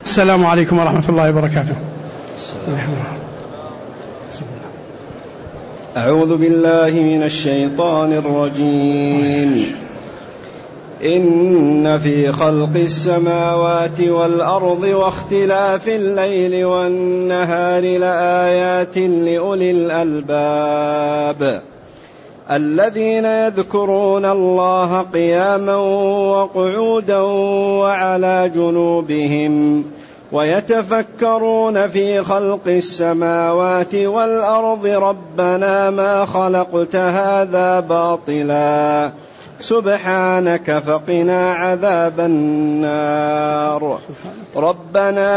السلام عليكم ورحمة الله وبركاته. أعوذ بالله من الشيطان الرجيم. إن في خلق السماوات والأرض واختلاف الليل والنهار لآيات لأولي الألباب الذين يذكرون الله قياما وقعودا وعلى جنوبهم ويتفكرون في خلق السماوات والأرض ربنا ما خلقت هذا باطلا سبحانك فقنا عذاب النار ربنا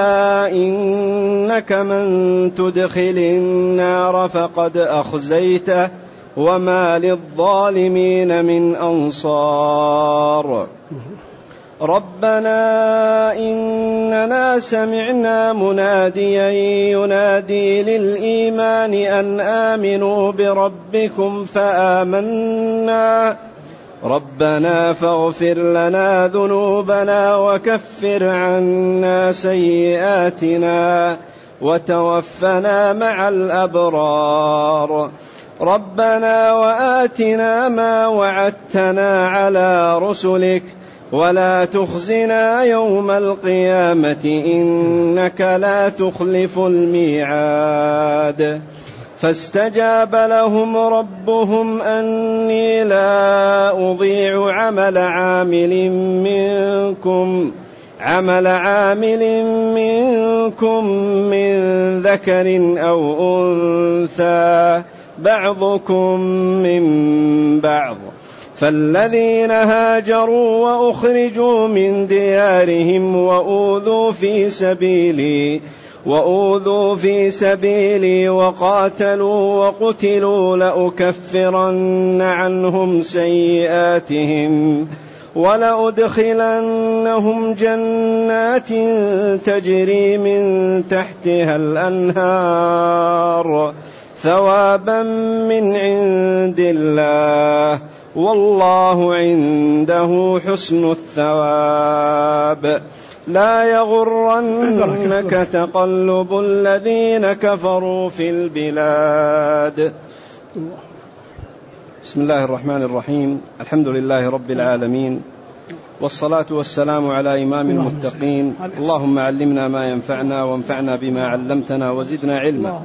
إنك من تدخل النار فقد أخزيته وما للظالمين من أنصار ربنا إننا سمعنا مناديا ينادي للإيمان أن آمنوا بربكم فآمنا ربنا فاغفر لنا ذنوبنا وكفر عنا سيئاتنا وتوفنا مع الأبرار ربنا وآتنا ما وعدتنا على رسلك ولا تخزنا يوم القيامة إنك لا تخلف الميعاد فاستجاب لهم ربهم أني لا أضيع عمل عامل منكم من ذكر أو أنثى بعضكم من بعض فالذين هاجروا وأخرجوا من ديارهم وأوذوا في سبيلي وقاتلوا وقتلوا لأكفرن عنهم سيئاتهم ولأدخلنهم جنات تجري من تحتها الأنهار ثوابا من عند الله والله عنده حسن الثواب لا يغرنك تقلب الذين كفروا في البلاد. بسم الله الرحمن الرحيم. الحمد لله رب العالمين والصلاة والسلام على إمام المتقين. اللهم علمنا ما ينفعنا وانفعنا بما علمتنا وزدنا علما.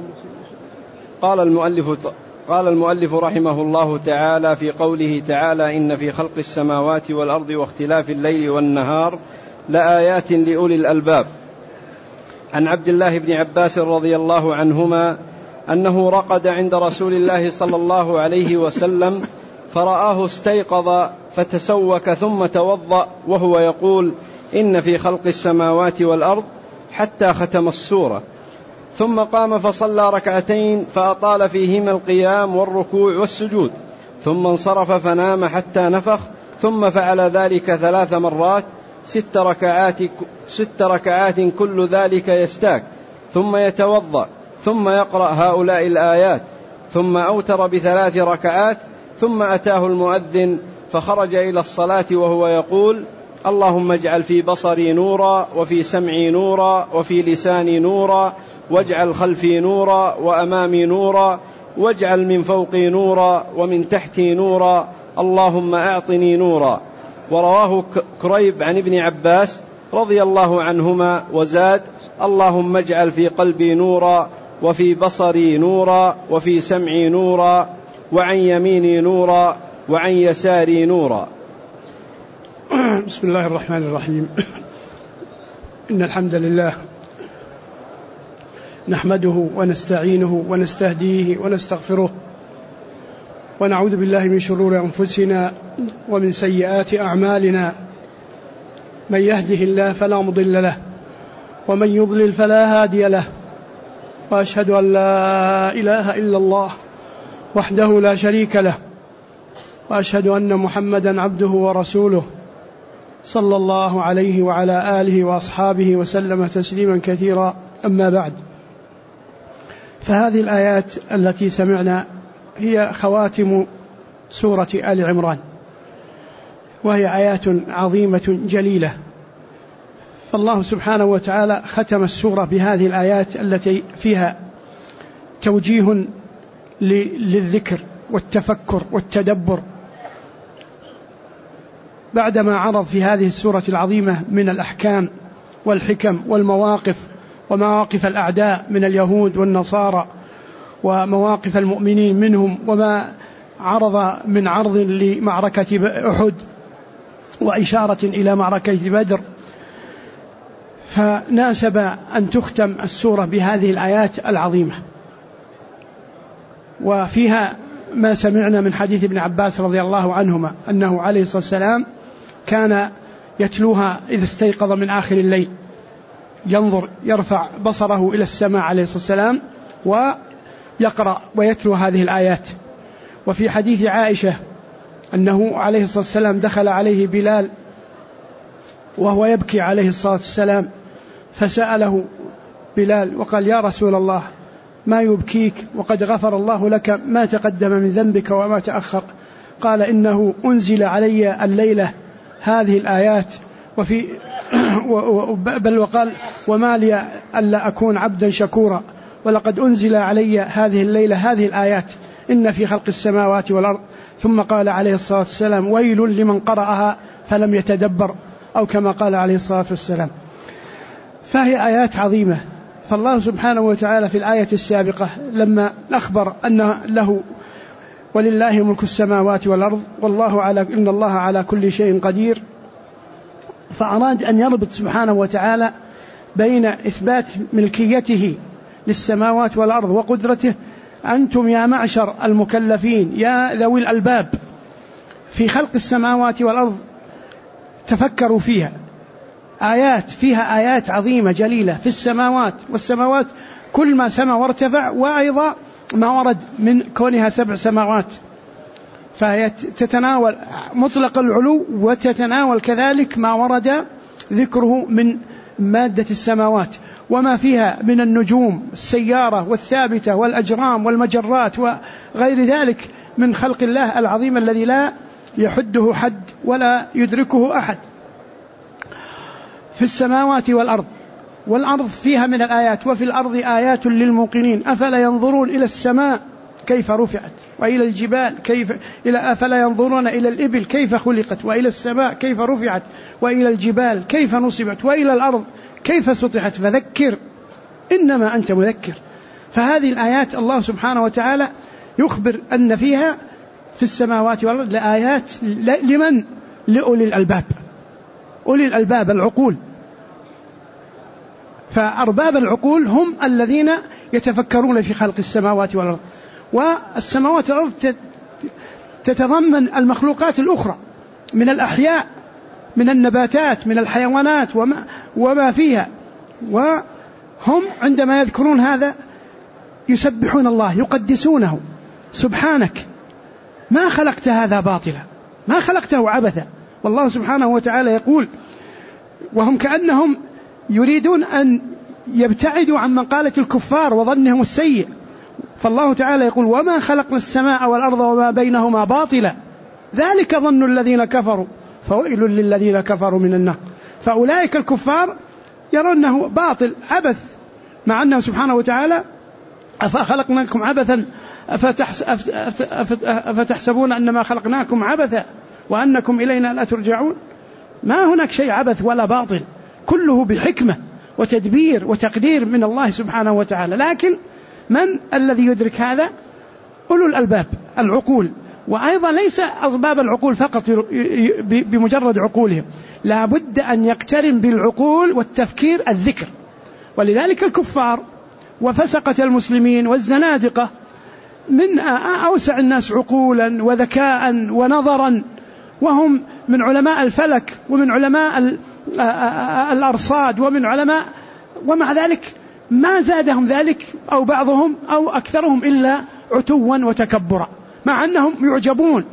قال المؤلف رحمه الله تعالى في قوله تعالى إن في خلق السماوات والأرض واختلاف الليل والنهار لآيات لأولي الألباب. عن عبد الله بن عباس رضي الله عنهما أنه رقد عند رسول الله صلى الله عليه وسلم فرآه استيقظ فتسوك ثم توضأ وهو يقول إن في خلق السماوات والأرض حتى ختم السورة ثم قام فصلى ركعتين فأطال فيهما القيام والركوع والسجود ثم انصرف فنام حتى نفخ ثم فعل ذلك 3 مرات 6 ركعات كل ذلك يستاك ثم يتوضأ ثم يقرأ هؤلاء الآيات ثم أوتر ب3 ركعات ثم أتاه المؤذن فخرج إلى الصلاة وهو يقول اللهم اجعل في بصري نورا وفي سمعي نورا وفي لساني نورا واجعل خلفي نورا وأمامي نورا واجعل من فوقي نورا ومن تحتي نورا اللهم أعطني نورا. ورواه كريب عن ابن عباس رضي الله عنهما وزاد اللهم اجعل في قلبي نورا وفي بصري نورا وفي سمعي نورا وعن يميني نورا وعن يساري نورا. بسم الله الرحمن الرحيم. إن الحمد لله نحمده ونستعينه ونستهديه ونستغفره ونعوذ بالله من شرور أنفسنا ومن سيئات أعمالنا من يهده الله فلا مضل له ومن يضلل فلا هادي له وأشهد أن لا إله إلا الله وحده لا شريك له وأشهد أن محمدا عبده ورسوله صلى الله عليه وعلى آله وأصحابه وسلم تسليما كثيرا. أما بعد، فهذه الآيات التي سمعنا هي خواتم سورة آل عمران، وهي آيات عظيمة جليلة. الله سبحانه وتعالى ختم السورة بهذه الآيات التي فيها توجيه للذكر والتفكر والتدبر، بعدما عرض في هذه السورة العظيمة من الأحكام والحكم والمواقف ومواقف الأعداء من اليهود والنصارى ومواقف المؤمنين منهم، وما عرض من عرض لمعركة أحد وإشارة إلى معركة بدر، فناسب أن تختم السورة بهذه الآيات العظيمة. وفيها ما سمعنا من حديث ابن عباس رضي الله عنهما أنه عليه الصلاة والسلام كان يتلوها إذا استيقظ من آخر الليل، ينظر يرفع بصره إلى السماء عليه الصلاة والسلام ويقرأ ويتلو هذه الآيات. وفي حديث عائشة أنه عليه الصلاة والسلام دخل عليه بلال وهو يبكي عليه الصلاة والسلام، فسأله بلال وقال: يا رسول الله، ما يبكيك وقد غفر الله لك ما تقدم من ذنبك وما تأخر؟ قال: إنه أنزل علي الليلة هذه الآيات، بل وقال: وما لي ألا أكون عبدا شكورا، ولقد أنزل علي هذه الليلة هذه الآيات، إن في خلق السماوات والأرض. ثم قال عليه الصلاة والسلام: ويل لمن قرأها فلم يتدبر، أو كما قال عليه الصلاة والسلام. فهي آيات عظيمة. فالله سبحانه وتعالى في الآية السابقة لما أخبر أن له ولله ملك السماوات والأرض إن الله على كل شيء قدير، فأراد أن يربط سبحانه وتعالى بين إثبات ملكيته للسماوات والأرض وقدرته. أنتم يا معشر المكلفين يا ذوي الألباب في خلق السماوات والأرض تفكروا فيها، فيها آيات عظيمة جليلة في السماوات، والسماوات كل ما سما وارتفع، وأيضا ما ورد من كونها 7 سماوات، فهي تتناول مطلق العلو وتتناول كذلك ما ورد ذكره من مادة السماوات وما فيها من النجوم السيارة والثابتة والأجرام والمجرات وغير ذلك من خلق الله العظيم الذي لا يحده حد ولا يدركه أحد في السماوات والأرض فيها من الآيات. وفي الأرض آيات للموقنين أفلا ينظرون إلى السماء كيف رفعت وإلى الجبال أفلا ينظرون إلى الإبل كيف خلقت وإلى السماء كيف رفعت وإلى الجبال كيف نصبت وإلى الأرض كيف سطحت فذكر إنما أنت مذكر. فهذه الآيات الله سبحانه وتعالى يخبر أن فيها في السماوات والأرض لآيات لمن؟ لأولي الألباب، أولي الألباب العقول. فأرباب العقول هم الذين يتفكرون في خلق السماوات والأرض. والسماوات والأرض تتضمن المخلوقات الأخرى من الأحياء، من النباتات، من الحيوانات وما فيها. وهم عندما يذكرون هذا يسبحون الله يقدسونه: سبحانك ما خلقت هذا باطلا، ما خلقته عبثا. والله سبحانه وتعالى يقول، وهم كأنهم يريدون أن يبتعدوا عن مقالة الكفار وظنهم السيء، فالله تعالى يقول: وما خلقنا السماء والأرض وما بينهما باطلا ذلك ظن الذين كفروا فويل للذين كفروا من النار. فأولئك الكفار يرونه باطل عبث، مع أنه سبحانه وتعالى: أفخلقناكم عبثا أفتحسبون أنما خلقناكم عبثا وأنكم إلينا لا ترجعون. ما هناك شيء عبث ولا باطل، كله بحكمة وتدبير وتقدير من الله سبحانه وتعالى. لكن من الذي يدرك هذا؟ أولو الألباب العقول. وأيضا ليس أسباب العقول فقط بمجرد عقولهم، لا بد أن يقترن بالعقول والتفكير الذكر. ولذلك الكفار وفسقة المسلمين والزنادقة من أوسع الناس عقولا وذكاء ونظرا، وهم من علماء الفلك ومن علماء الأرصاد ومن علماء، ومع ذلك ما زادهم ذلك أو بعضهم أو أكثرهم إلا عتوا وتكبرا، مع أنهم يعجبون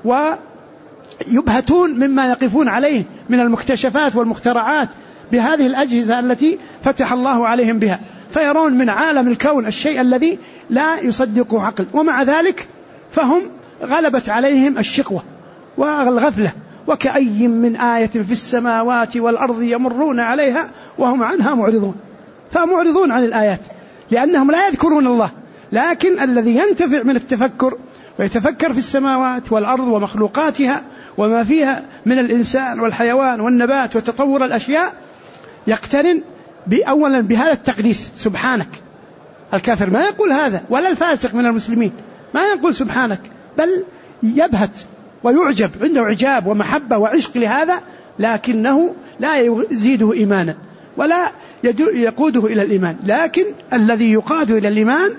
ويبهتون مما يقفون عليه من المكتشفات والمخترعات بهذه الأجهزة التي فتح الله عليهم بها، فيرون من عالم الكون الشيء الذي لا يصدقه عقل. ومع ذلك فهم غلبت عليهم الشقوة والغفلة وكأي من آية في السماوات والأرض يمرون عليها وهم عنها معرضون. فمعرضون عن الآيات لأنهم لا يذكرون الله. لكن الذي ينتفع من التفكر ويتفكر في السماوات والأرض ومخلوقاتها وما فيها من الإنسان والحيوان والنبات وتطور الأشياء يقترن أولا بهذا التقديس سبحانك. الكافر ما يقول هذا، ولا الفاسق من المسلمين ما يقول سبحانك، بل يبهت ويعجب، عنده إعجاب ومحبة وعشق لهذا، لكنه لا يزيده إيمانا ولا يقوده إلى الإيمان. لكن الذي يقاد إلى الإيمان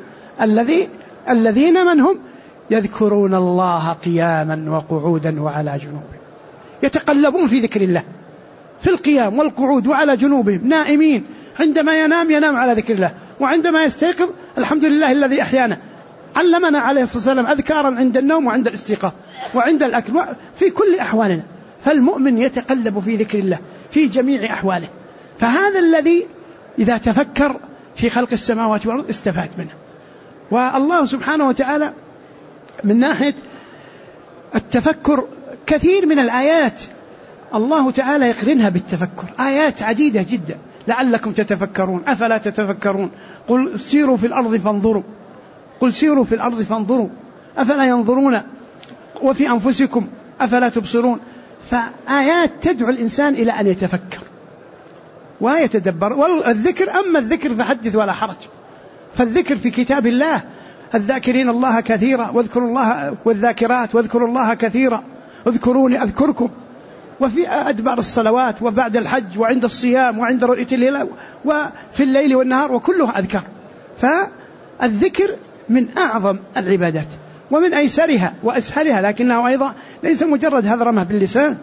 الذين من هم يذكرون الله قياما وقعودا وعلى جنوبهم، يتقلبون في ذكر الله في القيام والقعود وعلى جنوبهم، نائمين، عندما ينام على ذكر الله، وعندما يستيقظ الحمد لله الذي أحيانا. علمنا عليه الصلاة والسلام أذكارا عند النوم وعند الاستيقاظ وعند الأكل في كل أحوالنا. فالمؤمن يتقلب في ذكر الله في جميع أحواله. فهذا الذي إذا تفكر في خلق السماوات والأرض استفاد منه. والله سبحانه وتعالى من ناحية التفكر كثير من الآيات الله تعالى يقرنها بالتفكر، آيات عديدة جدا لعلكم تتفكرون. أفلا تتفكرون؟ قل سيروا في الأرض فانظروا، قل سيروا في الأرض فانظروا أفلا ينظرون وفي أنفسكم أفلا تبصرون. فآيات تدعو الإنسان إلى أن يتفكر ويتدبر. والذكر أما الذكر فحدث ولا حرج، فالذكر في كتاب الله الذاكرين الله كثيرا واذكروا الله، والذاكرات واذكروا الله كثيرا اذكروني أذكركم، وفي أدبار الصلوات وبعد الحج وعند الصيام وعند رؤية الهلال وفي الليل والنهار، وكلها أذكار. فالذكر من أعظم العبادات ومن أيسرها وأسهلها، لكنه أيضا ليس مجرد هذرمة باللسان.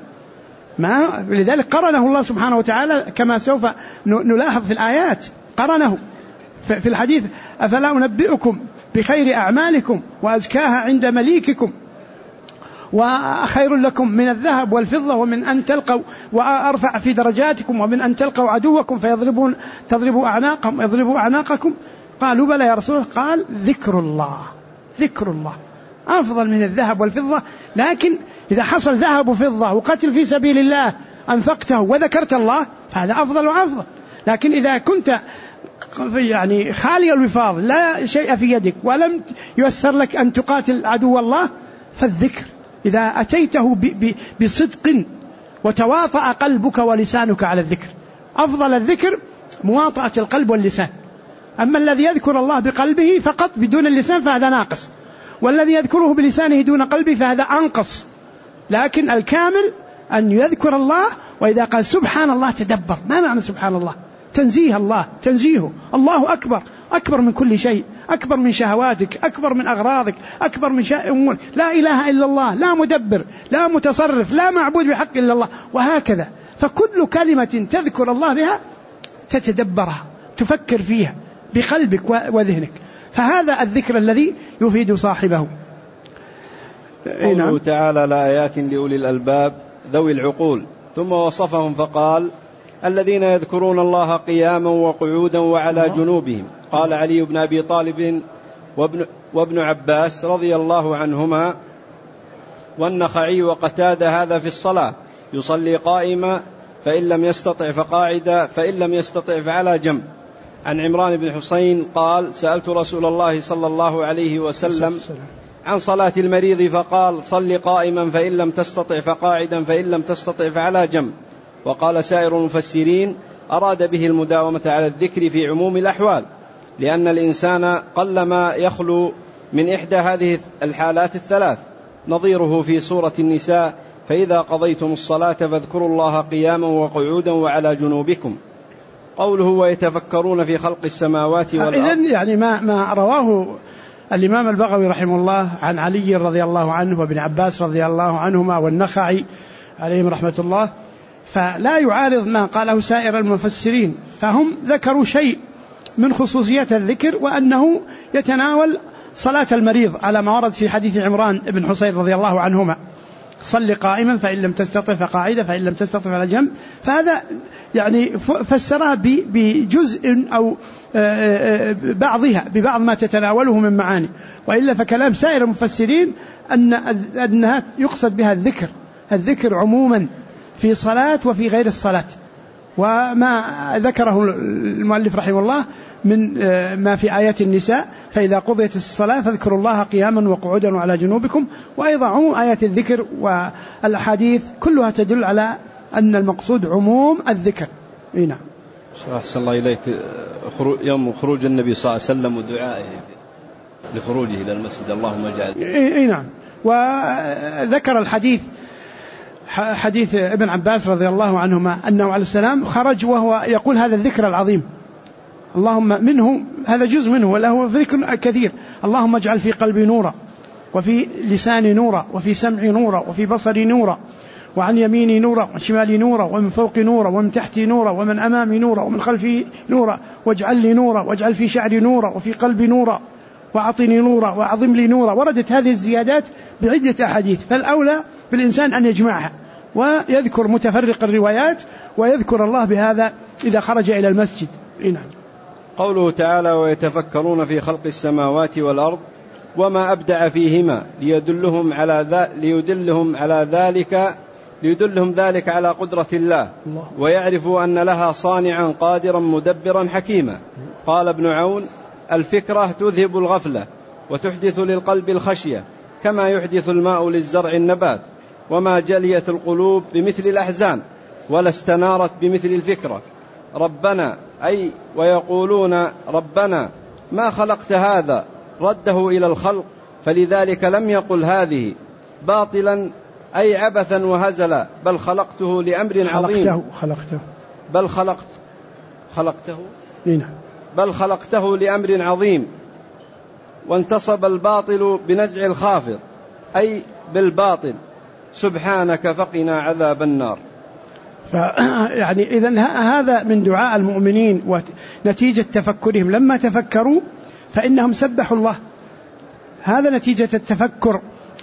لذلك قرنه الله سبحانه وتعالى كما سوف نلاحظ في الآيات، قرنه في الحديث: أفلا أنبئكم بخير أعمالكم وأزكاها عند مليككم وخير لكم من الذهب والفضة ومن أن تلقوا وأرفع في درجاتكم ومن أن تلقوا عدوكم تضربوا أعناقكم. قالوا بلى يا رسول الله. قال: ذكر الله أفضل من الذهب والفضة. لكن إذا حصل ذهب وفضة وقتل في سبيل الله أنفقته وذكرت الله فهذا أفضل وأفضل. لكن إذا كنت خالي الوفاض لا شيء في يدك ولم ييسر لك أن تقاتل عدو الله، فالذكر إذا أتيته بصدق وتواطأ قلبك ولسانك على الذكر، أفضل الذكر مواطأة القلب واللسان. أما الذي يذكر الله بقلبه فقط بدون اللسان فهذا ناقص، والذي يذكره بلسانه دون قلبه فهذا أنقص. لكن الكامل أن يذكر الله، وإذا قال سبحان الله تدبر. ما معنى سبحان الله؟ تنزيه الله، تنزيهه. الله أكبر من كل شيء، أكبر من شهواتك، أكبر من أغراضك، أكبر من أمور. لا إله إلا الله، لا مدبر، لا متصرف، لا معبود بحق إلا الله، وهكذا. فكل كلمة تذكر الله بها تتدبرها، تفكر فيها بقلبك وذهنك. فهذا الذكر الذي يفيد صاحبه. قوله تعالى: لآيات لأولي الألباب ذوي العقول. ثم وصفهم فقال: الذين يذكرون الله قياما وقعودا وعلى جنوبهم. قال علي بن أبي طالب وابن عباس رضي الله عنهما والنخعي وقتادة هذا في الصلاة: يصلي قائما فإن لم يستطع فقاعدا فإن لم يستطع فعلى جنب. عن عمران بن حسين قال: سألت رسول الله صلى الله عليه وسلم عن صلاة المريض فقال: صل قائما فإن لم تستطع فقاعدا فإن لم تستطع فعلى جنب. وقال سائر المفسرين: أراد به المداومة على الذكر في عموم الأحوال، لأن الإنسان قلما يخلو من إحدى هذه الحالات الثلاث، نظيره في سورة النساء: فإذا قضيتم الصلاة فاذكروا الله قياما وقعودا وعلى جنوبكم. قوله: ويتفكرون في خلق السماوات والأرض. إذن ما رواه الإمام البغوي رحمه الله عن علي رضي الله عنه وابن عباس رضي الله عنهما والنخعي عليهم رحمة الله، فلا يعارض ما قاله سائر المفسرين. فهم ذكروا شيء من خصوصيات الذكر، وأنه يتناول صلاة المريض على ما ورد في حديث عمران بن حسين رضي الله عنهما: صل قائما فإن لم تستطع فقاعدا فإن لم تستطع على جنب. فهذا فسرها بجزء أو بعضها ببعض ما تتناوله من معاني، وإلا فكلام سائر المفسرين أنها يقصد بها الذكر الذكر عموما في صلاة وفي غير الصلاة، وما ذكره المؤلف رحمه الله من ما في آيات النساء فإذا قضيت الصلاة فاذكروا الله قياما وقعودا وعلى جنوبكم، وأيضا عموم آيات الذكر والأحاديث كلها تدل على أن المقصود عموم الذكر. نعم. أحسن الله إليك. يوم خروج النبي صلى الله عليه وسلم ودعائه لخروجه إلى المسجد اللهم اجعل. نعم. وذكر الحديث حديث ابن عباس رضي الله عنهما أنه عليه السلام خرج وهو يقول هذا الذكر العظيم، اللهم منه هذا جزء منه وله ذكر كثير، اللهم اجعل في قلبي نورا وفي لساني نورا وفي سمعي نورا وفي بصري نورا وعن يميني نورا وعن شمالي نورا ومن فوقي نورا ومن تحتي نورا ومن أمامي نورا ومن خلفي نورا واجعل لي نورا واجعل في شعري نورا وفي قلبي نورا وأعطني نورا وأعظم لي نورا. وردت هذه الزيادات بعدة أحاديث، فالأولى بالإنسان أن يجمعها ويذكر متفرق الروايات ويذكر الله بهذا إذا خرج إلى المسجد. نعم. قوله تعالى ويتفكرون في خلق السماوات والأرض وما أبدع فيهما ليدلهم ذلك على قدرة الله ويعرفوا أن لها صانعا قادرا مدبرا حكيما. قال ابن عون الفكرة تذهب الغفلة وتحدث للقلب الخشية كما يحدث الماء للزرع النبات، وما جليت القلوب بمثل الأحزان ولا استنارت بمثل الفكرة. ربنا أي ويقولون ربنا ما خلقت هذا، رده إلى الخلق فلذلك لم يقل هذه باطلا أي عبثا وهزلا، بل خلقته لأمر عظيم بل خلقته لأمر عظيم. وانتصب الباطل بنزع الخافض أي بالباطل سبحانك فقنا عذاب النار. يعني إذن هذا من دعاء المؤمنين ونتيجة تفكرهم لما تفكروا فإنهم سبحوا الله، هذا نتيجة التفكر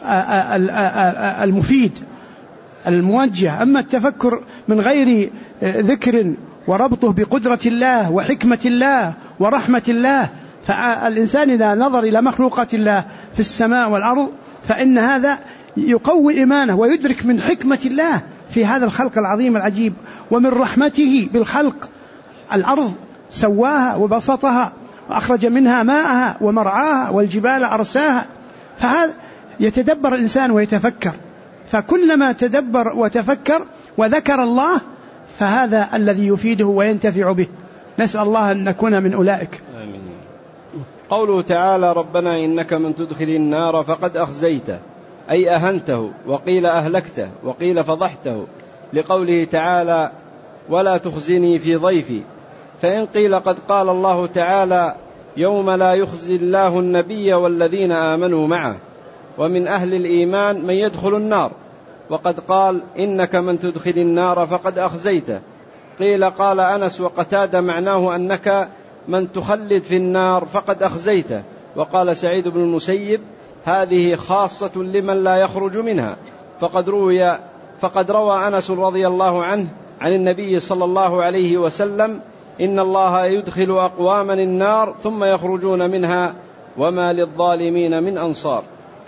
المفيد الموجه. أما التفكر من غير ذكر وربطه بقدرة الله وحكمة الله ورحمة الله، فالإنسان إذا نظر إلى مخلوقات الله في السماء والأرض فإن هذا يقوي إيمانه ويدرك من حكمة الله في هذا الخلق العظيم العجيب ومن رحمته بالخلق. الأرض سواها وبسطها وأخرج منها ماءها ومرعاها والجبال أرساها، فهذا يتدبر الإنسان ويتفكر، فكلما تدبر وتفكر وذكر الله فهذا الذي يفيده وينتفع به. نسأل الله أن نكون من أولئك. آمين. قوله تعالى ربنا إنك من تدخل النار فقد أخزيته أي أهنته، وقيل أهلكته وقيل فضحته، لقوله تعالى ولا تخزني في ضيفي. فإن قيل قد قال الله تعالى يوم لا يخزي الله النبي والذين آمنوا معه، ومن أهل الإيمان من يدخل النار، وقد قال إنك من تدخل النار فقد أخزيته. قيل قال أنس وقتادة معناه أنك من تخلد في النار فقد أخزيته. وقال سعيد بن المسيب هذه خاصة لمن لا يخرج منها، فقد روى أنس رضي الله عنه عن النبي صلى الله عليه وسلم إن الله يدخل أقواما النار ثم يخرجون منها وما للظالمين من أنصار.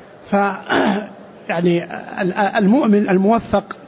يعني المؤمن الموفق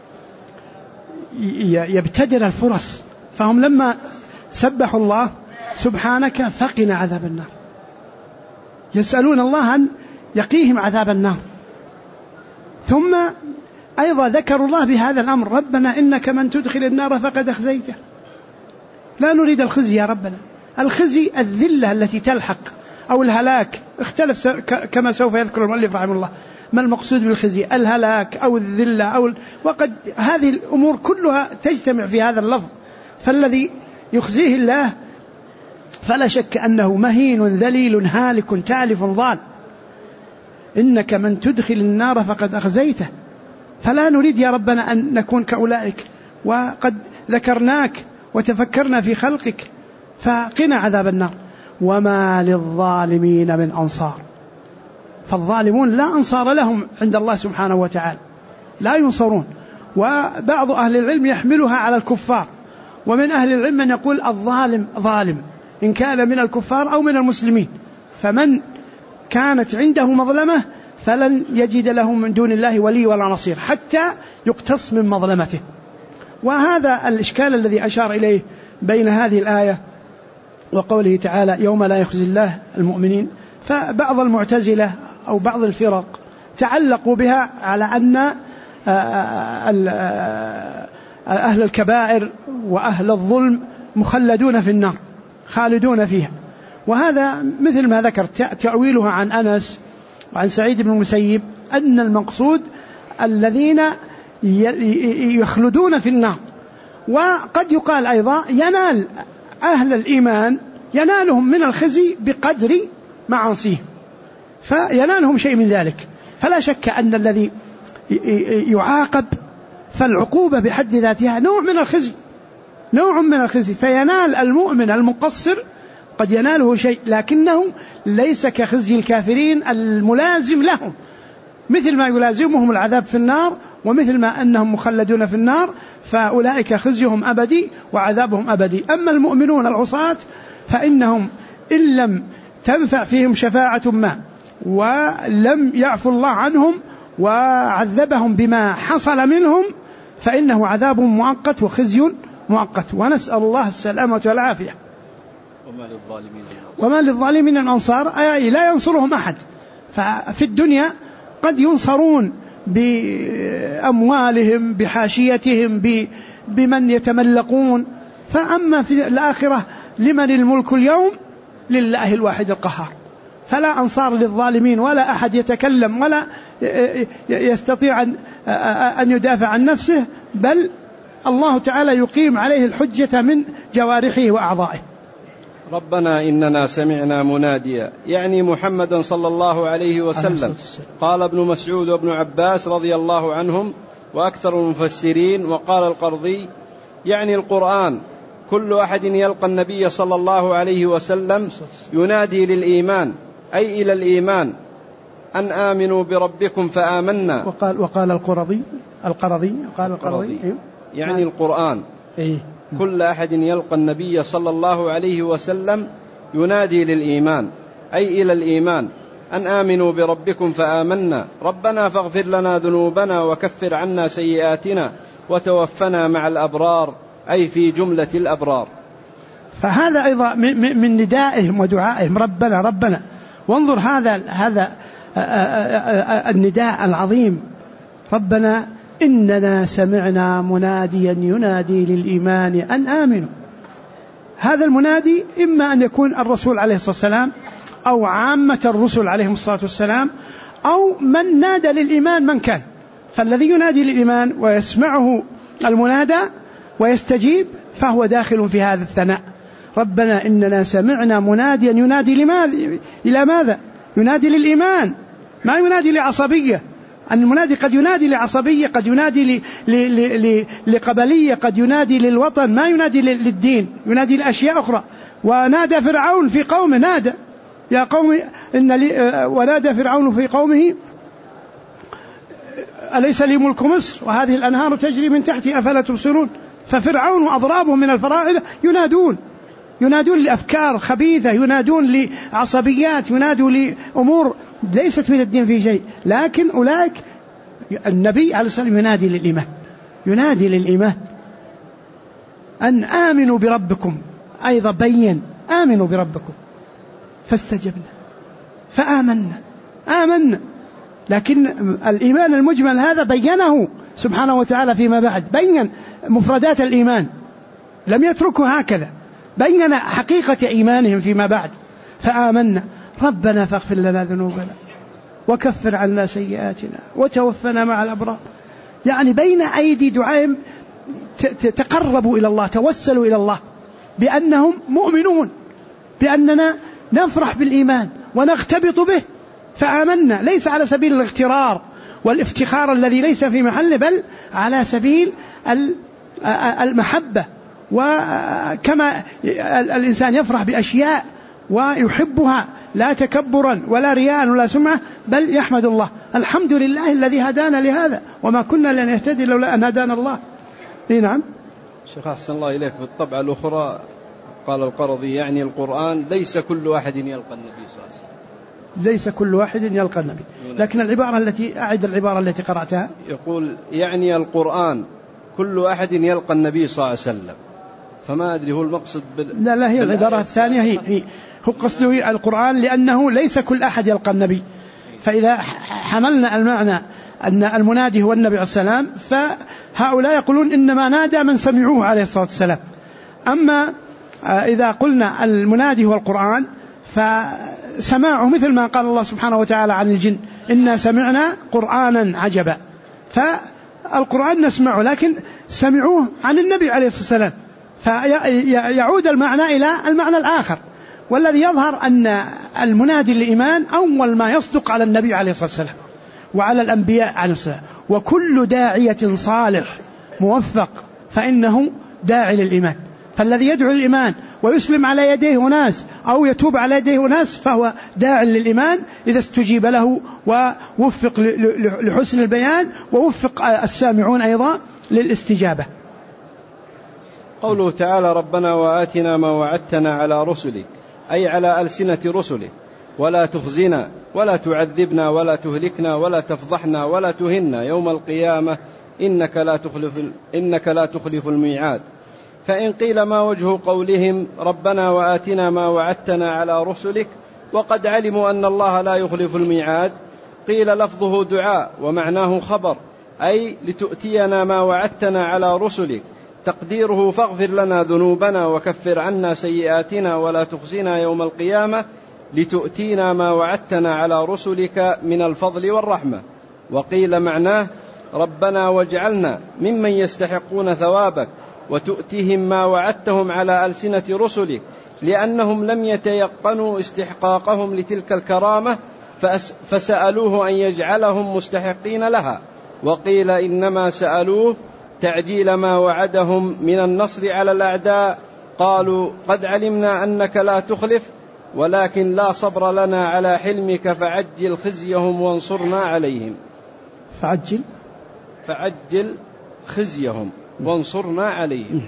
يبتدر الفرص، فهم لما سبحوا الله سبحانك فقنا عذاب النار يسألون الله أن يقيهم عذاب النار، ثم أيضا ذكروا الله بهذا الأمر ربنا إنك من تدخل النار فقد أخزيته. لا نريد الخزي يا ربنا، الخزي الذلة التي تلحق أو الهلاك، اختلف كما سوف يذكر المؤلف رحمه الله ما المقصود بالخزي، الهلاك أو الذلة وقد هذه الأمور كلها تجتمع في هذا اللفظ. فالذي يخزيه الله فلا شك أنه مهين ذليل هالك تالف ضال. إنك من تدخل النار فقد أخزيته، فلا نريد يا ربنا أن نكون كأولئك، وقد ذكرناك وتفكرنا في خلقك فقنا عذاب النار. وما للظالمين من أنصار، فالظالمون لا أنصار لهم عند الله سبحانه وتعالى، لا ينصرون. وبعض أهل العلم يحملها على الكفار، ومن أهل العلم من يقول الظالم ظالم إن كان من الكفار أو من المسلمين، فمن كانت عنده مظلمة فلن يجد له من دون الله ولي ولا نصير حتى يقتص من مظلمته. وهذا الإشكال الذي أشار إليه بين هذه الآية وقوله تعالى يوم لا يخزي الله المؤمنين. فبعض المعتزلة أو بعض الفرق تعلقوا بها على أن أهل الكبائر وأهل الظلم مخلدون في النار خالدون فيها، وهذا مثل ما ذكر تأويله عن أنس وعن سعيد بن المسيب أن المقصود الذين يخلدون في النار. وقد يقال أيضا ينال أهل الإيمان ينالهم من الخزي بقدر معاصيهم، فينالهم شيء من ذلك. فلا شك أن الذي يعاقب فالعقوبة بحد ذاتها نوع من الخزي، فينال المؤمن المقصر قد يناله شيء لكنه ليس كخزي الكافرين الملازم لهم، مثل ما يلازمهم العذاب في النار ومثل ما أنهم مخلدون في النار، فأولئك خزيهم أبدي وعذابهم أبدي. أما المؤمنون العصاة فإنهم إن لم تنفع فيهم شفاعة ما ولم يعفو الله عنهم وعذبهم بما حصل منهم فإنه عذاب مؤقت وخزي مؤقت، ونسأل الله السلامة والعافية. وما للظالمين من أنصار، أي لا ينصرهم أحد. ففي الدنيا قد ينصرون بأموالهم بحاشيتهم بمن يتملقون، فأما في الآخرة لمن الملك اليوم لله الواحد القهار، فلا أنصار للظالمين ولا أحد يتكلم ولا يستطيع أن يدافع عن نفسه، بل الله تعالى يقيم عليه الحجة من جوارحه وأعضائه. ربنا إننا سمعنا مناديا، يعني محمدا صلى الله عليه وسلم. قال ابن مسعود وابن عباس رضي الله عنهم وأكثر المفسرين. وقال القرضي يعني القرآن، كل أحد يلقى النبي صلى الله عليه وسلم ينادي للإيمان أي إلى الإيمان أن آمنوا بربكم فآمنا. وقال القرضي يعني القرآن كل أحد يلقى النبي صلى الله عليه وسلم ينادي للإيمان أي إلى الإيمان أن آمنوا بربكم فآمنا ربنا فاغفر لنا ذنوبنا وكفر عنا سيئاتنا وتوفنا مع الأبرار، أي في جملة الأبرار. فهذا أيضا من ندائهم ودعائهم ربنا ربنا. وانظر هذا النداء العظيم، ربنا إننا سمعنا مناديا ينادي للإيمان أن آمنوا. هذا المنادي إما أن يكون الرسول عليه الصلاة والسلام أو عامة الرسل عليهم الصلاة والسلام أو من نادى للإيمان من كان. فالذي ينادي للإيمان ويسمعه المنادى ويستجيب فهو داخل في هذا الثناء. ربنا إننا سمعنا مناديا ينادي إلى ماذا؟ ينادي للإيمان، ما ينادي لعصبية. المنادي قد ينادي لعصبية، قد ينادي لقبلية، قد ينادي للوطن، ما ينادي للدين، ينادي لأشياء أخرى. ونادى فرعون في قومه، نادى يا قوم ونادى فرعون في قومه أليس لي ملك مصر وهذه الأنهار تجري من تحتي أفلا تبصرون. ففرعون وأضرابه من الفراعنة ينادون لأفكار خبيثة، ينادون لعصبيات، ينادون لأمور ليست من الدين في شيء. لكن أولئك النبي عليه الصلاة والسلام ينادي للإيمان أن آمنوا بربكم، أيضا بين آمنوا بربكم فاستجبنا فآمنا. لكن الإيمان المجمل هذا بينه سبحانه وتعالى فيما بعد، بين مفردات الإيمان، لم يتركه هكذا، بين حقيقة إيمانهم فيما بعد. فآمنا ربنا فاغفر لنا ذنوبنا وكفر عنا سيئاتنا وتوفنا مع الأبرار. يعني بين أيدي دعائهم تقربوا إلى الله، توسلوا إلى الله بأنهم مؤمنون، بأننا نفرح بالإيمان ونغتبط به. فآمنا ليس على سبيل الاغترار والافتخار الذي ليس في محله، بل على سبيل المحبة. وكما الإنسان يفرح بأشياء ويحبها لا تكبرا ولا رياء ولا سمعة، بل يحمد الله، الحمد لله الذي هدانا لهذا وما كنا لنهتدي لولا أن هدانا الله. نعم. شيخ أحسن الله إليك، في الطبعة الأخرى قال القرضي يعني القرآن ليس كل أحد يلقى النبي صلى الله عليه وسلم. ليس كل واحد يلقى النبي. لكن أعد العبارة التي قرأتها. يقول يعني القرآن كل أحد يلقى النبي صلى الله عليه وسلم، فما أدري هو المقصد لا هي العبارة الثانية هو قصده القرآن، لأنه ليس كل أحد يلقى النبي. فإذا حملنا المعنى أن المنادي هو النبي عليه السلام، فهؤلاء يقولون إنما نادى من سمعوه عليه الصلاة والسلام. أما إذا قلنا المنادي هو القرآن، فسماعه مثل ما قال الله سبحانه وتعالى عن الجن إنا سمعنا قرآنا عجبا، فالقرآن نسمعه لكن سمعوه عن النبي عليه الصلاة والسلام، فيعود المعنى إلى المعنى الآخر. والذي يظهر أن المنادي للإيمان أول ما يصدق على النبي عليه الصلاة والسلام وعلى الأنبياء عليه الصلاة والسلام، وكل داعية صالح موفق فإنه داعي للإيمان. فالذي يدعو للإيمان ويسلم على يديه ناس أو يتوب على يديه ناس فهو داعي للإيمان إذا استجيب له ووفق لحسن البيان، ووفق السامعون أيضا للاستجابة. قوله تعالى ربنا وآتنا ما وعدتنا على رسلك، أي على ألسنة رسلك، ولا تخزنا ولا تعذبنا ولا تهلكنا ولا تفضحنا ولا تهنا يوم القيامة إنك لا تخلف الميعاد. فإن قيل ما وجه قولهم ربنا وآتنا ما وعدتنا على رسلك وقد علموا أن الله لا يخلف الميعاد، قيل لفظه دعاء ومعناه خبر، أي لتؤتينا ما وعدتنا على رسلك، تقديره فاغفر لنا ذنوبنا وكفر عنا سيئاتنا ولا تخزنا يوم القيامة، لتؤتينا ما وعدتنا على رسلك من الفضل والرحمة. وقيل معناه ربنا واجعلنا ممن يستحقون ثوابك وتؤتيهم ما وعدتهم على ألسنة رسلك، لأنهم لم يتيقنوا استحقاقهم لتلك الكرامة فسألوه أن يجعلهم مستحقين لها. وقيل إنما سألوه تعجيل ما وعدهم من النصر على الأعداء، قالوا قد علمنا أنك لا تخلف ولكن لا صبر لنا على حلمك فعجل خزيهم وانصرنا عليهم. فعجل خزيهم وانصرنا عليهم.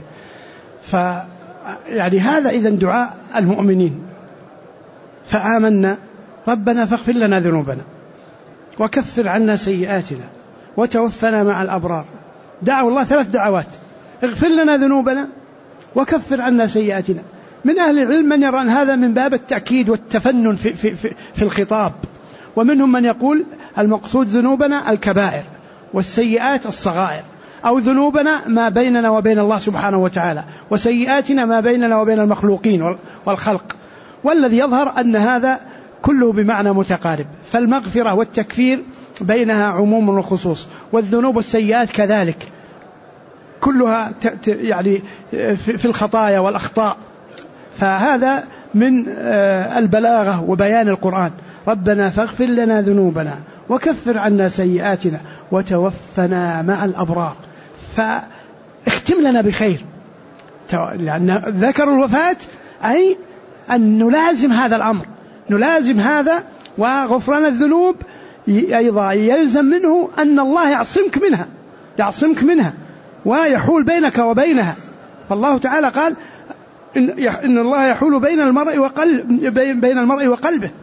يعني هذا إذن دعاء المؤمنين، فآمنا ربنا فاغفر لنا ذنوبنا وكفر عنا سيئاتنا وتوفنا مع الأبرار. دعوا الله 3 دعوات: اغفر لنا ذنوبنا وكفر عنا سيئاتنا. من أهل العلم من يرى أن هذا من باب التأكيد والتفنن في الخطاب، ومنهم من يقول المقصود ذنوبنا الكبائر والسيئات الصغائر، أو ذنوبنا ما بيننا وبين الله سبحانه وتعالى، وسيئاتنا ما بيننا وبين المخلوقين والخلق. والذي يظهر أن هذا كله بمعنى متقارب، فالمغفرة والتكفير بينها عموم وخصوص، والذنوب والسيئات كذلك كلها يعني في الخطايا والأخطاء. فهذا من البلاغة وبيان القرآن: ربنا فاغفر لنا ذنوبنا وكفر عنا سيئاتنا وتوفنا مع الأبرار. فاختم لنا بخير، لأن ذكر الوفاة أي أن نلازم هذا الأمر، نلازم هذا. وغفران الذنوب أيضا يلزم منه أن الله يعصمك منها ويحول بينك وبينها. فالله تعالى قال إن الله يحول بين المرء وقلبه،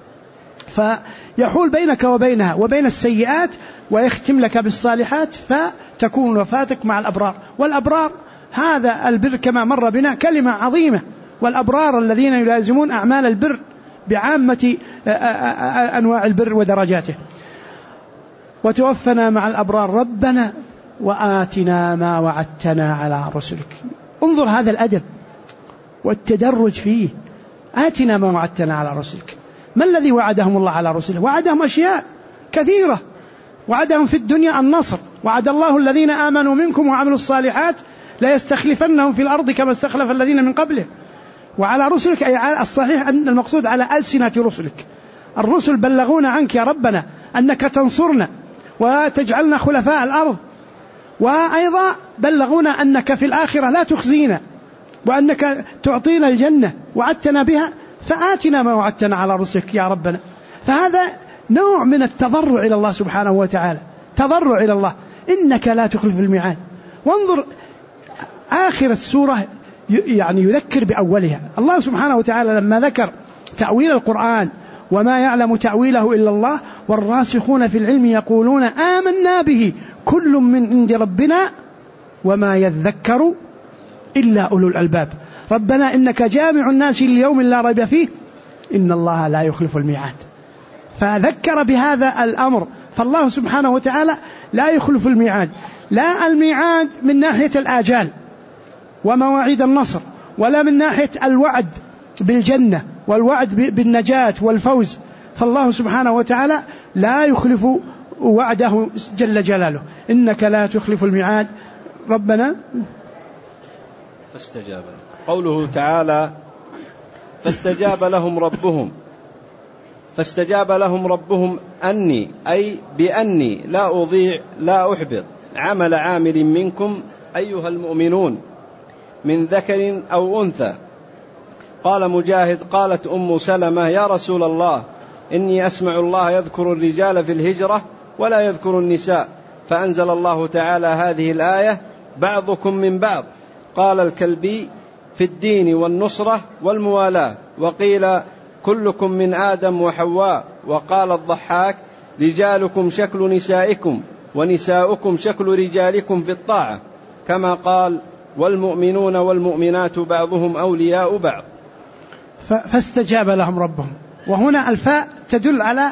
فيحول بينك وبينها وبين السيئات ويختم لك بالصالحات، فتكون وفاتك مع الأبرار. والأبرار هذا البر كما مر بنا كلمة عظيمة، والأبرار الذين يلازمون أعمال البر بعامة أنواع البر ودرجاته. وتوفنا مع الأبرار ربنا وآتنا ما وعدتنا على رسلك. انظر هذا الأدب والتدرج فيه. آتنا ما وعدتنا على رسلك. ما الذي وعدهم الله على رسله؟ وعدهم أشياء كثيرة. وعدهم في الدنيا النصر، وعد الله الذين آمنوا منكم وعملوا الصالحات لا يستخلفنهم في الأرض كما استخلف الذين من قبله. وعلى رسلك أي الصحيح أن المقصود على ألسنة رسلك. الرسل بلغونا عنك يا ربنا أنك تنصرنا وتجعلنا خلفاء الأرض، وأيضا بلغونا أنك في الآخرة لا تخزينا وأنك تعطينا الجنة وعدتنا بها، فآتنا ما وعدتنا على رسلك يا ربنا. فهذا نوع من التضرع إلى الله سبحانه وتعالى، تضرع إلى الله إنك لا تخلف الميعاد. وانظر آخر السورة يعني يذكر بأولها. الله سبحانه وتعالى لما ذكر تأويل القرآن وما يعلم تأويله إلا الله والراسخون في العلم يقولون آمنا به كل من عند ربنا وما يذكر إلا أولو الألباب. ربنا إنك جامع الناس ليوم لا ريب فيه إن الله لا يخلف الميعاد. فذكر بهذا الأمر. فالله سبحانه وتعالى لا يخلف الميعاد، لا الميعاد من ناحية الآجال ومواعيد النصر، ولا من ناحية الوعد بالجنة والوعد بالنجاة والفوز. فالله سبحانه وتعالى لا يخلف وعده جل جلاله. إنك لا تخلف الميعاد. ربنا فاستجاب. قوله تعالى فاستجاب لهم ربهم أني أي بأني لا أضيع لا أحبط عمل عامل منكم أيها المؤمنون من ذكر أو أنثى. قال مجاهد قالت أم سلمة يا رسول الله إني أسمع الله يذكر الرجال في الهجرة ولا يذكر النساء، فأنزل الله تعالى هذه الآية بعضكم من بعض. قال الكلبي في الدين والنصرة والموالاة، وقيل كلكم من آدم وحواء. وقال الضحاك رجالكم شكل نسائكم ونساؤكم شكل رجالكم في الطاعة، كما قال والمؤمنون والمؤمنات بعضهم أولياء بعض. فاستجاب لهم ربهم، وهنا الفاء تدل على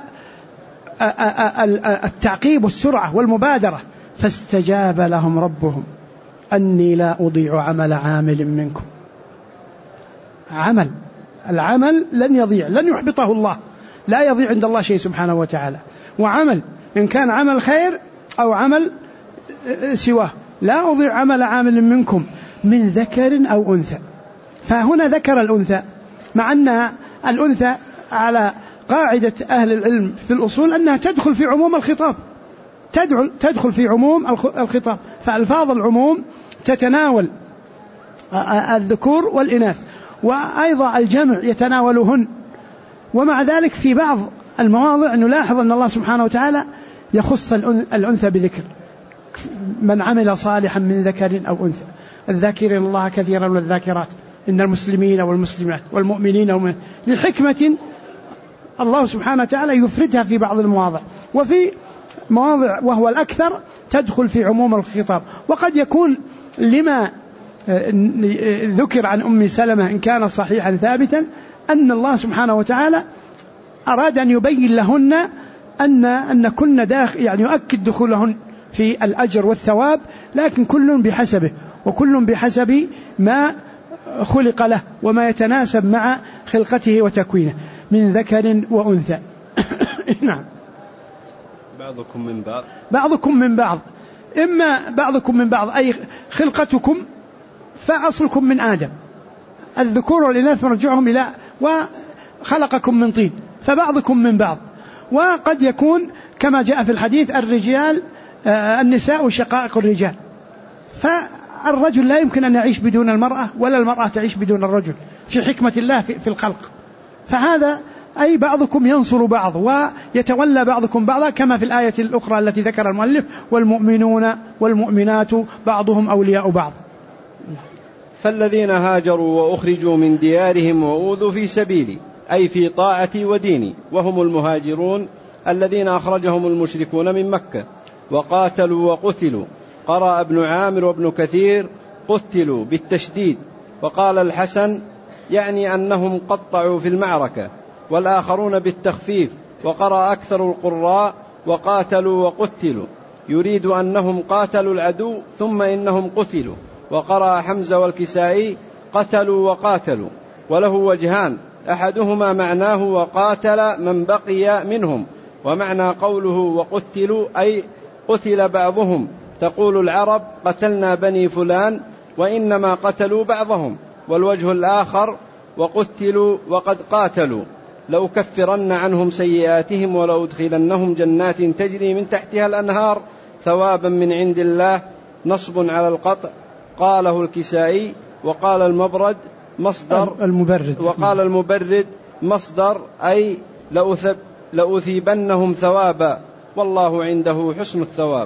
التعقيب والسرعة والمبادرة. فاستجاب لهم ربهم أني لا أضيع عمل عامل منكم. العمل لن يضيع، لن يحبطه الله، لا يضيع عند الله شيء سبحانه وتعالى. وعمل إن كان عمل خير أو عمل سواه، لا أضيع عمل عامل منكم من ذكر أو أنثى. فهنا ذكر الأنثى، مع أن الأنثى على قاعدة أهل العلم في الأصول أنها تدخل في عموم الخطاب، تدخل في عموم الخطاب. فألفاظ العموم تتناول الذكور والإناث، وأيضا الجمع يتناولهن. ومع ذلك في بعض المواضع نلاحظ أن الله سبحانه وتعالى يخص الأنثى بذكر من عمل صالحا من ذكر أو أنثى، الذاكرين الله كثيرا والذاكرات، إن المسلمين والمسلمات والمؤمنين لحكمة الله سبحانه وتعالى يفردها في بعض المواضع، وفي مواضع وهو الأكثر تدخل في عموم الخطاب. وقد يكون لما ذكر عن أم سلمة إن كان صحيحا ثابتا أن الله سبحانه وتعالى أراد أن يبين لهن أن كن يعني يؤكد دخولهن في الأجر والثواب، لكن كل بحسبه، وكل بحسب ما خلق له وما يتناسب مع خلقته وتكوينه من ذكر وأنثى. نعم. بعضكم من بعض، إما بعضكم من بعض أي خلقتكم، فأصلكم من آدم، الذكور والإناث مرجعهم إلى وخلقكم من طين، فبعضكم من بعض. وقد يكون كما جاء في الحديث الرجال النساء شقائق الرجال، فالرجل لا يمكن أن يعيش بدون المرأة، ولا المرأة تعيش بدون الرجل في حكمة الله في الخلق. فهذا أي بعضكم ينصر بعض ويتولى بعضكم بعضا، كما في الآية الأخرى التي ذكر المؤلف والمؤمنون والمؤمنات بعضهم أولياء بعض. فالذين هاجروا وأخرجوا من ديارهم وأوذوا في سبيلي أي في طاعتي وديني، وهم المهاجرون الذين أخرجهم المشركون من مكة، وقاتلوا وقتلوا. قرأ ابن عامر وابن كثير قتلوا بالتشديد، وقال الحسن يعني أنهم قطعوا في المعركة، والآخرون بالتخفيف، وقرأ أكثر القراء وقاتلوا وقتلوا، يريد أنهم قاتلوا العدو ثم إنهم قتلوا. وقرأ حمزة والكسائي قتلوا وقاتلوا، وله وجهان، أحدهما معناه وقاتل من بقي منهم، ومعنى قوله وقتلوا أي قتل بعضهم، تقول العرب قتلنا بني فلان، وإنما قتلوا بعضهم. والوجه الآخر وقتلوا وقد قاتلوا، لو كفرن عنهم سيئاتهم ولو ادخلنهم جنات تجري من تحتها الأنهار ثوابا من عند الله، نصب على القطع. قاله الكسائي. وقال المبرد مصدر وقال المبرد مصدر أي لأثيبنهم ثوابا، والله عنده حسن الثواب.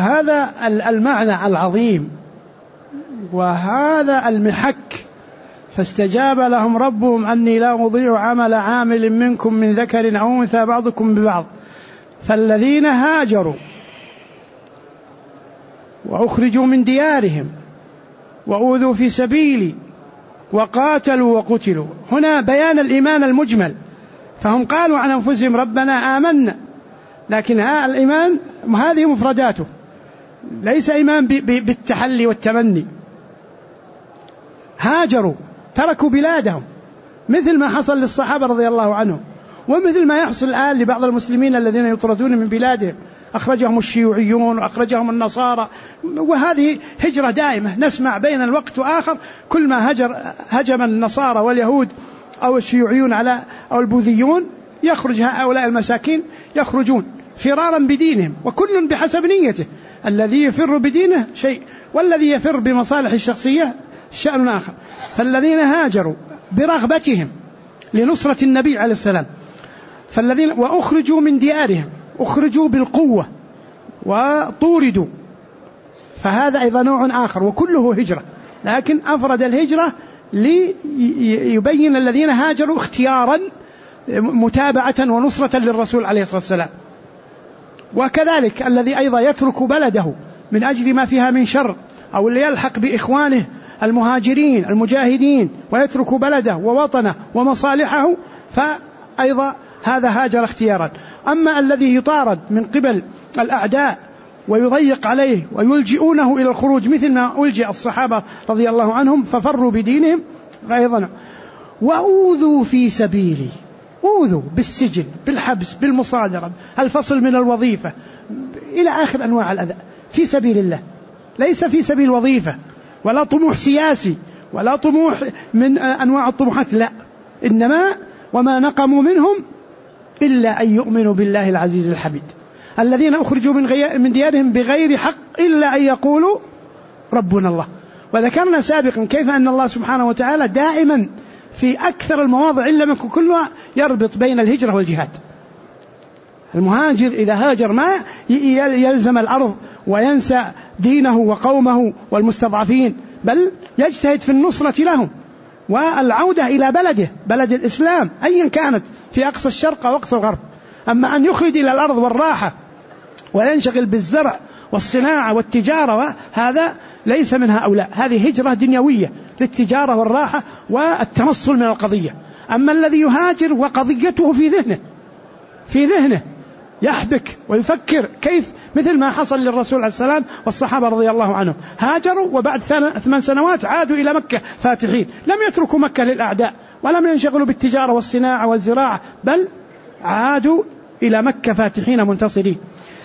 فهذا المعنى العظيم وهذا المحك فاستجاب لهم ربهم أني لا أضيع عمل عامل منكم من ذكر أو أنثى بعضكم ببعض فالذين هاجروا وأخرجوا من ديارهم وأوذوا في سبيلي وقاتلوا وقتلوا. هنا بيان الإيمان المجمل، فهم قالوا عن أنفسهم ربنا آمنا، لكن الإيمان هذه مفرداته، ليس إيمان بالتحلي والتمني. هاجروا، تركوا بلادهم، مثل ما حصل للصحابة رضي الله عنهم، ومثل ما يحصل الآن لبعض المسلمين الذين يطردون من بلادهم، أخرجهم الشيوعيون وأخرجهم النصارى، وهذه هجرة دائمة. نسمع بين الوقت وآخر كل ما هجم النصارى واليهود أو الشيوعيون أو البوذيون يخرج هؤلاء المساكين، يخرجون فرارا بدينهم، وكل بحسب نيته. الذي يفر بدينه شيء، والذي يفر بمصالح الشخصية شأن آخر. فالذين هاجروا برغبتهم لنصرة النبي عليه السلام، فالذين وأخرجوا من ديارهم، أخرجوا بالقوة وطوردوا، فهذا أيضا نوع آخر، وكله هجرة، لكن أفرد الهجرة ليبين الذين هاجروا اختيارا متابعة ونصرة للرسول عليه الصلاة والسلام. وكذلك الذي أيضا يترك بلده من أجل ما فيها من شر، أو اللي يلحق بإخوانه المهاجرين المجاهدين ويترك بلده ووطنه ومصالحه، فأيضا هذا هاجر اختيارا. أما الذي يطارد من قبل الأعداء ويضيق عليه ويلجئونه إلى الخروج، مثل ما ألجئ الصحابة رضي الله عنهم ففروا بدينهم أيضا. وأوذوا في سبيلي، أوذوا بالسجن، بالحبس، بالمصادرة، الفصل من الوظيفة، إلى آخر أنواع الأذى في سبيل الله، ليس في سبيل وظيفة ولا طموح سياسي ولا طموح من أنواع الطموحات، لا، إنما وما نقموا منهم إلا أن يؤمنوا بالله العزيز الحميد الذين أخرجوا من ديارهم بغير حق إلا أن يقولوا ربنا الله. وذكرنا سابقا كيف أن الله سبحانه وتعالى دائما في أكثر المواضع إلا من كلها يربط بين الهجرة والجهاد. المهاجر إذا هاجر ما يلزم الأرض وينسى دينه وقومه والمستضعفين، بل يجتهد في النصرة لهم والعودة إلى بلده، بلد الإسلام أيا كانت، في أقصى الشرق أو أقصى الغرب. أما أن يخرج إلى الأرض والراحة وينشغل بالزرع والصناعة والتجارة، هذا ليس من هؤلاء، هذه هجرة دنيوية للتجارة والراحة والتنصل من القضية. أما الذي يهاجر وقضيته في ذهنه يحبك ويفكر كيف، مثل ما حصل للرسول عليه السلام والصحابة رضي الله عنهم، هاجروا وبعد 8 سنوات عادوا إلى مكة فاتحين، لم يتركوا مكة للأعداء ولم ينشغلوا بالتجارة والصناعة والزراعة، بل عادوا إلى مكة فاتحين منتصرين.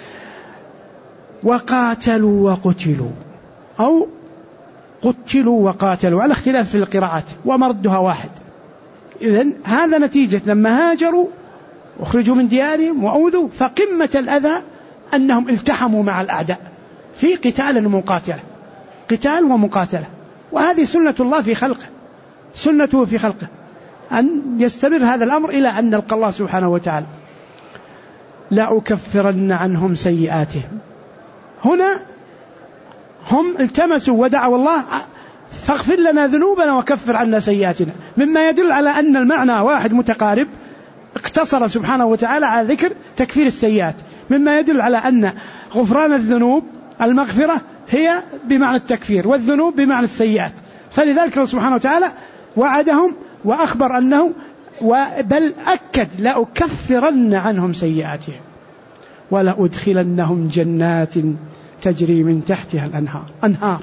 وقاتلوا وقتلوا، أو قتلوا وقاتلوا، على اختلاف في القراءات ومردها واحد. إذن هذا نتيجة لما هاجروا أخرجوا من ديارهم وأوذوا، فقمة الأذى أنهم التحموا مع الأعداء في قتال ومقاتلة، قتال ومقاتلة. وهذه سنة الله في خلقه، سنته في خلقه أن يستمر هذا الأمر إلى أن نلقى الله سبحانه وتعالى. لا أكفرن عنهم سيئاتهم، هنا هم التمسوا ودعوا الله فاغفر لنا ذنوبنا وكفر عنا سيئاتنا، مما يدل على أن المعنى واحد متقارب، اقتصر سبحانه وتعالى على ذكر تكفير السيئات، مما يدل على أن غفران الذنوب المغفرة هي بمعنى التكفير، والذنوب بمعنى السيئات. فلذلك سبحانه وتعالى وعدهم وأخبر أنه بل أكد لا أكفرن عنهم سيئاتهم ولا أدخلنهم جنات تجري من تحتها الأنهار،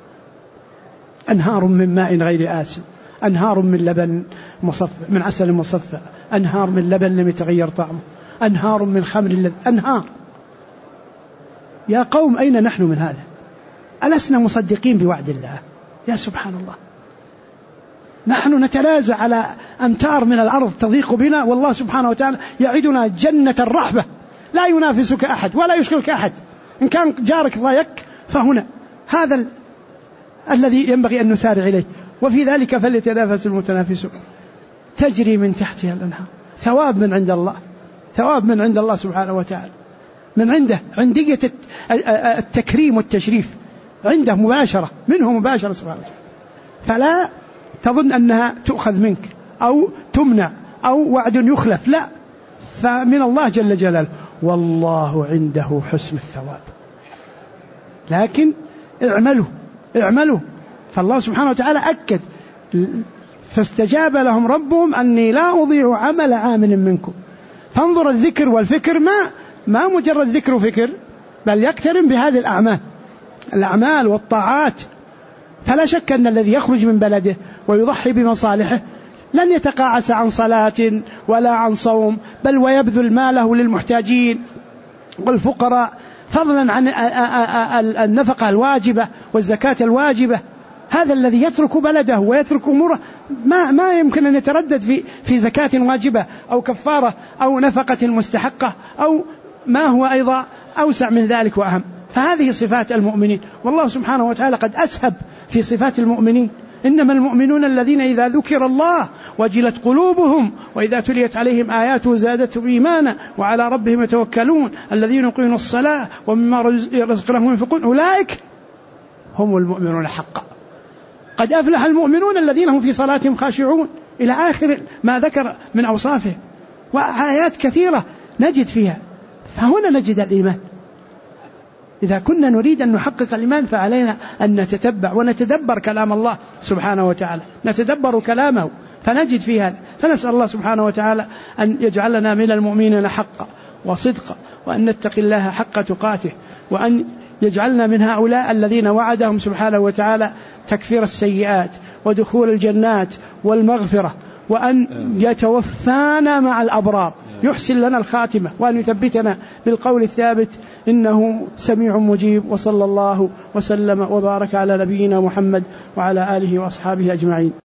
أنهار من ماء غير آسن، أنهار من لبن مصفى، من عسل مصفى، أنهار من لبن لم يتغير طعمه، أنهار من خمر أنهار. يا قوم أين نحن من هذا؟ ألسنا مصدقين بوعد الله؟ يا سبحان الله، نحن نتنازع على أمتار من الأرض تضيق بنا، والله سبحانه وتعالى يعدنا جنة الرحبة لا ينافسك أحد ولا يشغلك أحد، إن كان جارك ضايق فهنا هذا الذي ينبغي أن نسارع إليه، وفي ذلك فليتنافس المتنافسون. تجري من تحتها الأنهار، ثواب من عند الله، ثواب من عند الله سبحانه وتعالى، من عنده عندية التكريم والتشريف، عنده مباشرة منه، مباشرة سبحانه وتعالى. فلا تظن أنها تؤخذ منك أو تمنع أو وعد يخلف، لا، فمن الله جل جلاله، والله عنده حسن الثواب. لكن اعملوا، فالله سبحانه وتعالى أكد، فاستجاب لهم ربهم أني لا أضيع عمل عامل منكم. فانظر، الذكر والفكر ما مجرد ذكر وفكر، بل يقترن بهذه الأعمال والطاعات. فلا شك أن الذي يخرج من بلده ويضحي بمصالحه لن يتقاعس عن صلاة ولا عن صوم، بل ويبذل ماله للمحتاجين والفقراء، فضلا عن النفقة الواجبة والزكاة الواجبة. هذا الذي يترك بلده ويترك أموره ما يمكن أن يتردد في زكاة واجبة أو كفارة أو نفقة مستحقة أو ما هو أيضا أوسع من ذلك وأهم. فهذه صفات المؤمنين، والله سبحانه وتعالى قد أسهب في صفات المؤمنين: إنما المؤمنون الذين إذا ذكر الله وجلت قلوبهم وإذا تليت عليهم آياته زادتهم إيمانا وعلى ربهم يتوكلون الذين يقيمون الصلاة ومما رزقناهم ينفقون أولئك هم المؤمنون حقا. قد أفلح المؤمنون الذين هم في صلاتهم خاشعون، إلى آخر ما ذكر من أوصافه، وآيات كثيرة نجد فيها. فهنا نجد الإيمان. إذا كنا نريد أن نحقق الإيمان فعلينا أن نتتبع ونتدبر كلام الله سبحانه وتعالى، نتدبر كلامه فنجد في هذا. فنسأل الله سبحانه وتعالى أن يجعلنا من المؤمنين حقا وصدقا، وأن نتقي الله حق تقاته، وأن يجعلنا من هؤلاء الذين وعدهم سبحانه وتعالى تكفير السيئات ودخول الجنات والمغفرة، وأن يتوفانا مع الأبرار، يحسن لنا الخاتمة، وأن يثبتنا بالقول الثابت، إنه سميع مجيب. وصلى الله وسلم وبارك على نبينا محمد وعلى آله وأصحابه أجمعين.